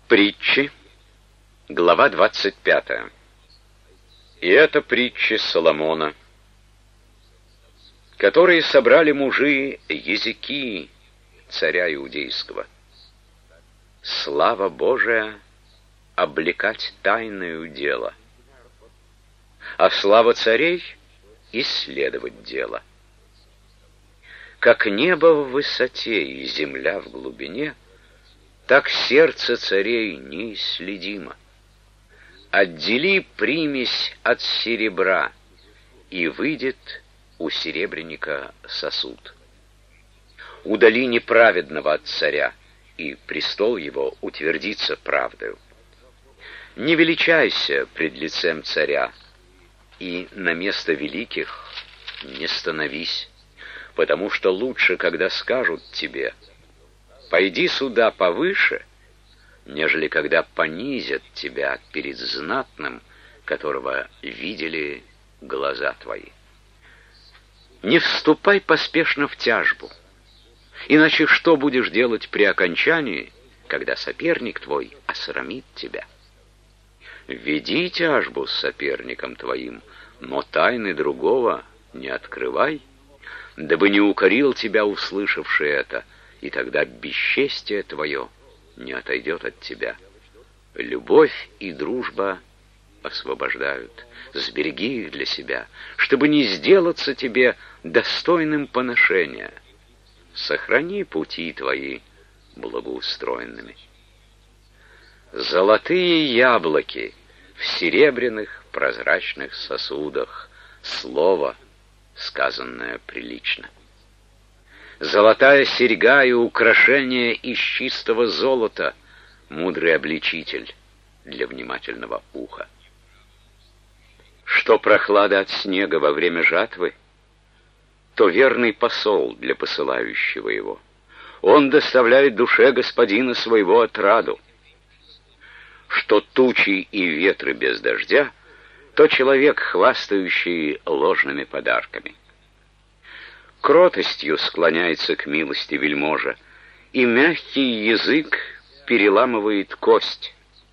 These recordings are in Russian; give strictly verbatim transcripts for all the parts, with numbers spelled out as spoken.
Притчи, глава двадцать пятая. И это притчи Соломона, которые собрали мужи Езекии, царя иудейского. Слава Божия облекать тайною дело, а слава царей исследовать дело. Как небо в высоте и земля в глубине, так сердце царей неисследимо. Отдели примесь от серебра, и выйдет у серебряника сосуд. Удали неправедного от царя, и престол его утвердится правдою. Не величайся пред лицем царя, и на место великих не становись, потому что лучше, когда скажут тебе: пойди сюда повыше, нежели когда понизят тебя перед знатным, которого видели глаза твои. Не вступай поспешно в тяжбу, иначе что будешь делать при окончании, когда соперник твой осрамит тебя? Веди тяжбу с соперником твоим, но тайны другого не открывай, дабы не укорил тебя услышавший это, и тогда бесчестие твое не отойдет от тебя. Любовь и дружба освобождают. Сбереги их для себя, чтобы не сделаться тебе достойным поношения. Сохрани пути твои благоустроенными. Золотые яблоки в серебряных прозрачных сосудах, слово, сказанное прилично. Золотая серьга и украшение из чистого золота, мудрый обличитель для внимательного уха. Что прохлада от снега во время жатвы, то верный посол для посылающего его. Он доставляет душе господина своего отраду. Что тучи и ветры без дождя, то человек, хвастающий ложными подарками. Кротостью склоняется к милости вельможа, и мягкий язык переламывает кость.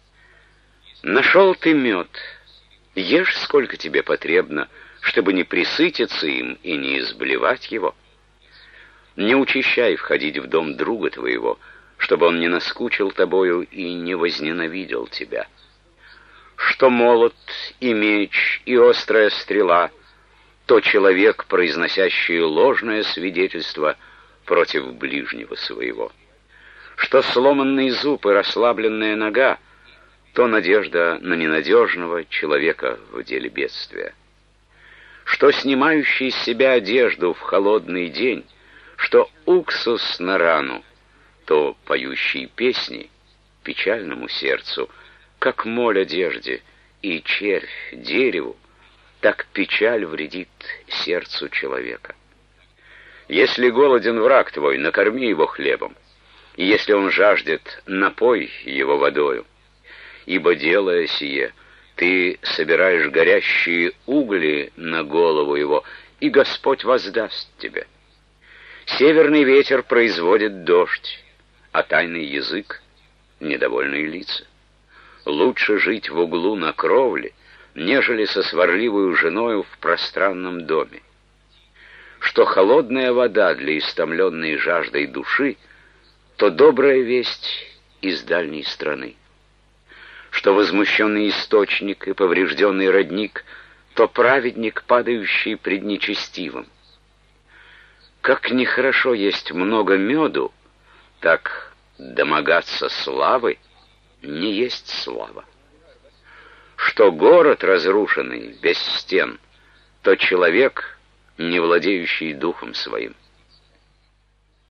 Нашел ты мед, ешь сколько тебе потребно, чтобы не пресытиться им и не изблевать его. Не учащай входить в дом друга твоего, чтобы он не наскучил тобою и не возненавидел тебя. Что молот и меч и острая стрела, то человек, произносящий ложное свидетельство против ближнего своего. Что сломанный зуб и расслабленная нога, то надежда на ненадежного человека в деле бедствия. Что снимающий с себя одежду в холодный день, что уксус на рану, то поющий песни печальному сердцу, как моль одежде и червь дереву, так печаль вредит сердцу человека. Если голоден враг твой, накорми его хлебом, и если он жаждет, напой его водою. Ибо, делая сие, ты собираешь горящие угли на голову его, и Господь воздаст тебе. Северный ветер производит дождь, а тайный язык — недовольные лица. Лучше жить в углу на кровле, нежели со сварливою женою в пространном доме. Что холодная вода для истомленной жаждой души, то добрая весть из дальней страны. Что возмущенный источник и поврежденный родник, то праведник, падающий пред нечестивым. Как нехорошо есть много меду, так домогаться славы не есть слава. Что город разрушенный без стен, то человек, не владеющий духом своим.